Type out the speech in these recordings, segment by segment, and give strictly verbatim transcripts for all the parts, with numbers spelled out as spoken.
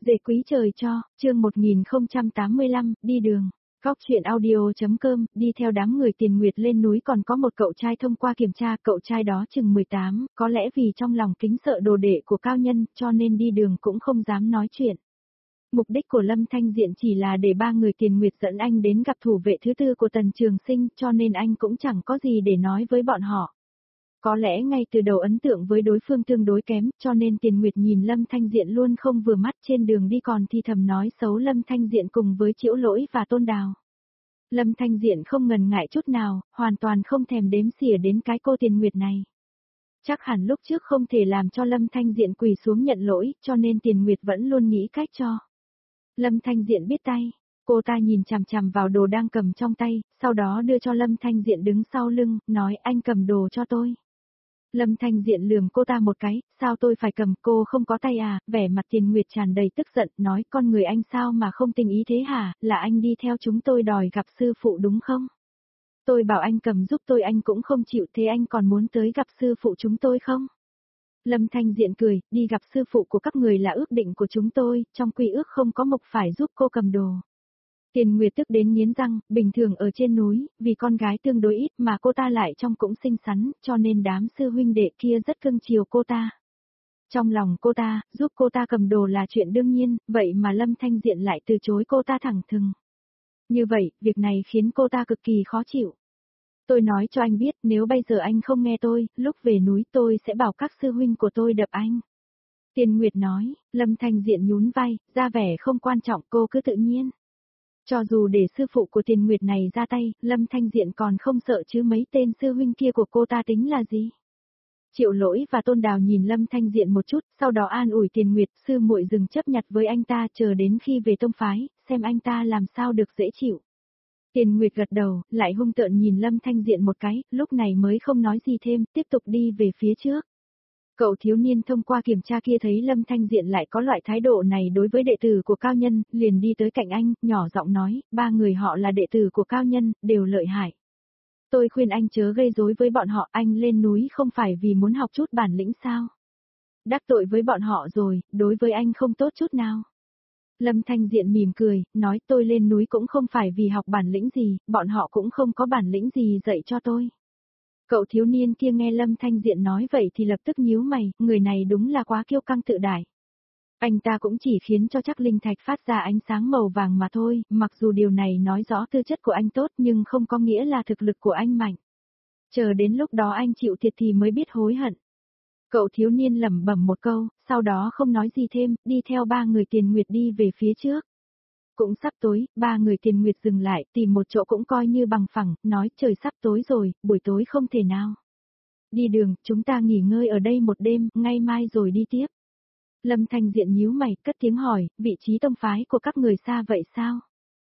Dễ quý trời cho, chương một nghìn không trăm tám mươi lăm, đi đường. Góc chuyện audio.com, đi theo đám người Tiền Nguyệt lên núi còn có một cậu trai thông qua kiểm tra, cậu trai đó chừng mười tám, có lẽ vì trong lòng kính sợ đồ đệ của cao nhân, cho nên đi đường cũng không dám nói chuyện. Mục đích của Lâm Thanh Diện chỉ là để ba người Tiền Nguyệt dẫn anh đến gặp thủ vệ thứ tư của Tần Trường Sinh, cho nên anh cũng chẳng có gì để nói với bọn họ. Có lẽ ngay từ đầu ấn tượng với đối phương tương đối kém, cho nên Tiền Nguyệt nhìn Lâm Thanh Diện luôn không vừa mắt, trên đường đi còn thì thầm nói xấu Lâm Thanh Diện cùng với Chiễu Lỗi và Tôn Đào. Lâm Thanh Diện không ngần ngại chút nào, hoàn toàn không thèm đếm xỉa đến cái cô Tiền Nguyệt này. Chắc hẳn lúc trước không thể làm cho Lâm Thanh Diện quỳ xuống nhận lỗi, cho nên Tiền Nguyệt vẫn luôn nghĩ cách cho. Lâm Thanh Diện biết tay, cô ta nhìn chằm chằm vào đồ đang cầm trong tay, sau đó đưa cho Lâm Thanh Diện đứng sau lưng, nói anh cầm đồ cho tôi. Lâm Thanh Diện lườm cô ta một cái, sao tôi phải cầm, cô không có tay à, vẻ mặt Tiền Nguyệt tràn đầy tức giận, nói con người anh sao mà không tình ý thế hả, là anh đi theo chúng tôi đòi gặp sư phụ đúng không? Tôi bảo anh cầm giúp tôi anh cũng không chịu, thế anh còn muốn tới gặp sư phụ chúng tôi không? Lâm Thanh Diện cười, đi gặp sư phụ của các người là ước định của chúng tôi, trong quy ước không có mục phải giúp cô cầm đồ. Tiền Nguyệt tức đến nghiến răng, bình thường ở trên núi, vì con gái tương đối ít mà cô ta lại trong cũng xinh xắn, cho nên đám sư huynh đệ kia rất cưng chiều cô ta. Trong lòng cô ta, giúp cô ta cầm đồ là chuyện đương nhiên, vậy mà Lâm Thanh Diện lại từ chối cô ta thẳng thừng. Như vậy, việc này khiến cô ta cực kỳ khó chịu. Tôi nói cho anh biết, nếu bây giờ anh không nghe tôi, lúc về núi tôi sẽ bảo các sư huynh của tôi đập anh. Tiền Nguyệt nói, Lâm Thanh Diện nhún vai, ra vẻ không quan trọng, cô cứ tự nhiên. Cho dù để sư phụ của Tiền Nguyệt này ra tay, Lâm Thanh Diện còn không sợ chứ mấy tên sư huynh kia của cô ta tính là gì. Triệu Lỗi và Tôn Đào nhìn Lâm Thanh Diện một chút, sau đó an ủi Tiền Nguyệt, sư muội dừng chấp nhặt với anh ta chờ đến khi về tông phái, xem anh ta làm sao được dễ chịu. Tiền Nguyệt gật đầu, lại hung tợn nhìn Lâm Thanh Diện một cái, lúc này mới không nói gì thêm, tiếp tục đi về phía trước. Cậu thiếu niên thông qua kiểm tra kia thấy Lâm Thanh Diện lại có loại thái độ này đối với đệ tử của cao nhân, liền đi tới cạnh anh, nhỏ giọng nói, ba người họ là đệ tử của cao nhân, đều lợi hại. Tôi khuyên anh chớ gây rối với bọn họ, anh lên núi không phải vì muốn học chút bản lĩnh sao? Đắc tội với bọn họ rồi, đối với anh không tốt chút nào. Lâm Thanh Diện mỉm cười, nói tôi lên núi cũng không phải vì học bản lĩnh gì, bọn họ cũng không có bản lĩnh gì dạy cho tôi. Cậu thiếu niên kia nghe Lâm Thanh Diện nói vậy thì lập tức nhíu mày, người này đúng là quá kiêu căng tự đại. Anh ta cũng chỉ khiến cho chắc linh thạch phát ra ánh sáng màu vàng mà thôi, mặc dù điều này nói rõ tư chất của anh tốt nhưng không có nghĩa là thực lực của anh mạnh. Chờ đến lúc đó anh chịu thiệt thì mới biết hối hận. Cậu thiếu niên lẩm bẩm một câu, sau đó không nói gì thêm, đi theo ba người Tiền Nguyệt đi về phía trước. Cũng sắp tối, ba người Tiền Nguyệt dừng lại, tìm một chỗ cũng coi như bằng phẳng, nói trời sắp tối rồi, buổi tối không thể nào. Đi đường, chúng ta nghỉ ngơi ở đây một đêm, ngay mai rồi đi tiếp. Lâm Thanh Diện nhíu mày, cất tiếng hỏi, vị trí tông phái của các người xa vậy sao?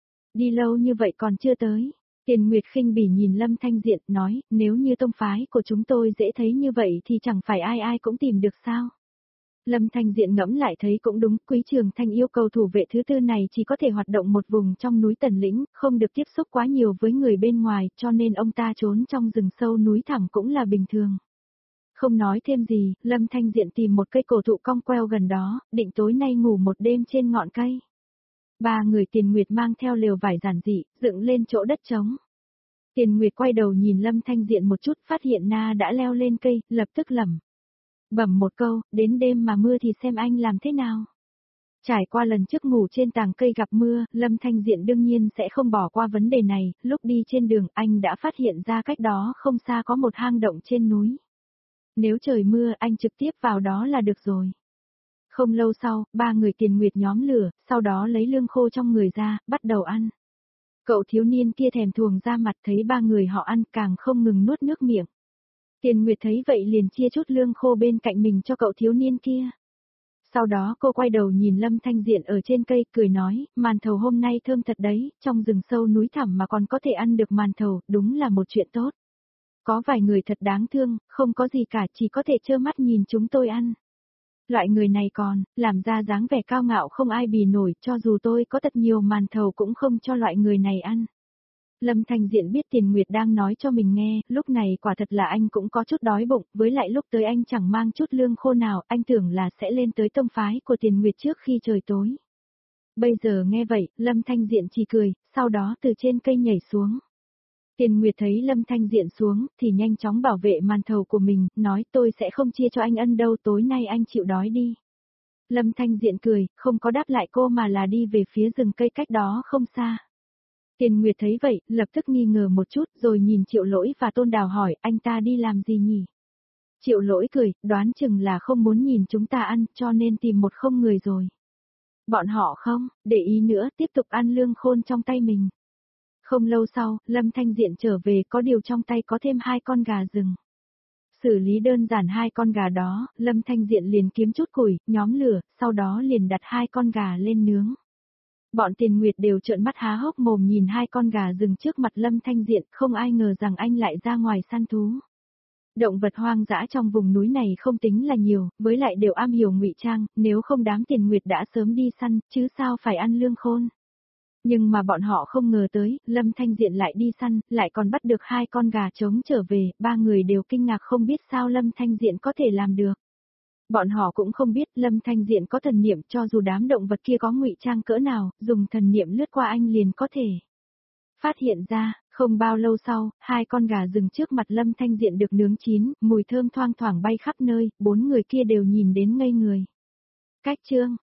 Đi lâu như vậy còn chưa tới. Tiền Nguyệt khinh bỉ nhìn Lâm Thanh Diện, nói, nếu như tông phái của chúng tôi dễ thấy như vậy thì chẳng phải ai ai cũng tìm được sao? Lâm Thanh Diện ngẫm lại thấy cũng đúng, Quý Trường Thanh yêu cầu thủ vệ thứ tư này chỉ có thể hoạt động một vùng trong núi Tần Lĩnh, không được tiếp xúc quá nhiều với người bên ngoài, cho nên ông ta trốn trong rừng sâu núi thẳm cũng là bình thường. Không nói thêm gì, Lâm Thanh Diện tìm một cây cổ thụ cong queo gần đó, định tối nay ngủ một đêm trên ngọn cây. Ba người Tiền Nguyệt mang theo lều vải giản dị, dựng lên chỗ đất trống. Tiền Nguyệt quay đầu nhìn Lâm Thanh Diện một chút, phát hiện Na đã leo lên cây, lập tức lẩm bẩm một câu, đến đêm mà mưa thì xem anh làm thế nào. Trải qua lần trước ngủ trên tàng cây gặp mưa, Lâm Thanh Diện đương nhiên sẽ không bỏ qua vấn đề này, lúc đi trên đường anh đã phát hiện ra cách đó không xa có một hang động trên núi. Nếu trời mưa anh trực tiếp vào đó là được rồi. Không lâu sau, ba người Tiền Nguyệt nhóm lửa, sau đó lấy lương khô trong người ra, bắt đầu ăn. Cậu thiếu niên kia thèm thuồng ra mặt thấy ba người họ ăn càng không ngừng nuốt nước miệng. Tiền Nguyệt thấy vậy liền chia chút lương khô bên cạnh mình cho cậu thiếu niên kia. Sau đó cô quay đầu nhìn Lâm Thanh Diện ở trên cây, cười nói, màn thầu hôm nay thơm thật đấy, trong rừng sâu núi thẳm mà còn có thể ăn được màn thầu, đúng là một chuyện tốt. Có vài người thật đáng thương, không có gì cả, chỉ có thể trơ mắt nhìn chúng tôi ăn. Loại người này còn, làm ra dáng vẻ cao ngạo không ai bì nổi, cho dù tôi có thật nhiều màn thầu cũng không cho loại người này ăn. Lâm Thanh Diện biết Tiền Nguyệt đang nói cho mình nghe, lúc này quả thật là anh cũng có chút đói bụng, với lại lúc tới anh chẳng mang chút lương khô nào, anh tưởng là sẽ lên tới tông phái của Tiền Nguyệt trước khi trời tối. Bây giờ nghe vậy, Lâm Thanh Diện chỉ cười, sau đó từ trên cây nhảy xuống. Tiền Nguyệt thấy Lâm Thanh Diện xuống, thì nhanh chóng bảo vệ màn thầu của mình, nói tôi sẽ không chia cho anh ân đâu, tối nay anh chịu đói đi. Lâm Thanh Diện cười, không có đáp lại cô mà là đi về phía rừng cây cách đó không xa. Tiền Nguyệt thấy vậy, lập tức nghi ngờ một chút rồi nhìn Triệu Lỗi và Tôn Đào hỏi anh ta đi làm gì nhỉ? Triệu Lỗi cười, đoán chừng là không muốn nhìn chúng ta ăn cho nên tìm một không người rồi. Bọn họ không, để ý nữa tiếp tục ăn lương khôn trong tay mình. Không lâu sau, Lâm Thanh Diện trở về có điều trong tay có thêm hai con gà rừng. Xử lý đơn giản hai con gà đó, Lâm Thanh Diện liền kiếm chút củi, nhóm lửa, sau đó liền đặt hai con gà lên nướng. Bọn Tiền Nguyệt đều trợn mắt há hốc mồm nhìn hai con gà rừng trước mặt Lâm Thanh Diện, không ai ngờ rằng anh lại ra ngoài săn thú. Động vật hoang dã trong vùng núi này không tính là nhiều, với lại đều am hiểu ngụy trang, nếu không đám Tiền Nguyệt đã sớm đi săn, chứ sao phải ăn lương khôn. Nhưng mà bọn họ không ngờ tới, Lâm Thanh Diện lại đi săn, lại còn bắt được hai con gà trống trở về, ba người đều kinh ngạc không biết sao Lâm Thanh Diện có thể làm được. Bọn họ cũng không biết Lâm Thanh Diện có thần niệm, cho dù đám động vật kia có ngụy trang cỡ nào, dùng thần niệm lướt qua anh liền có thể phát hiện ra. Không bao lâu sau, hai con gà rừng trước mặt Lâm Thanh Diện được nướng chín, mùi thơm thoang thoảng bay khắp nơi, bốn người kia đều nhìn đến ngây người. Cách chương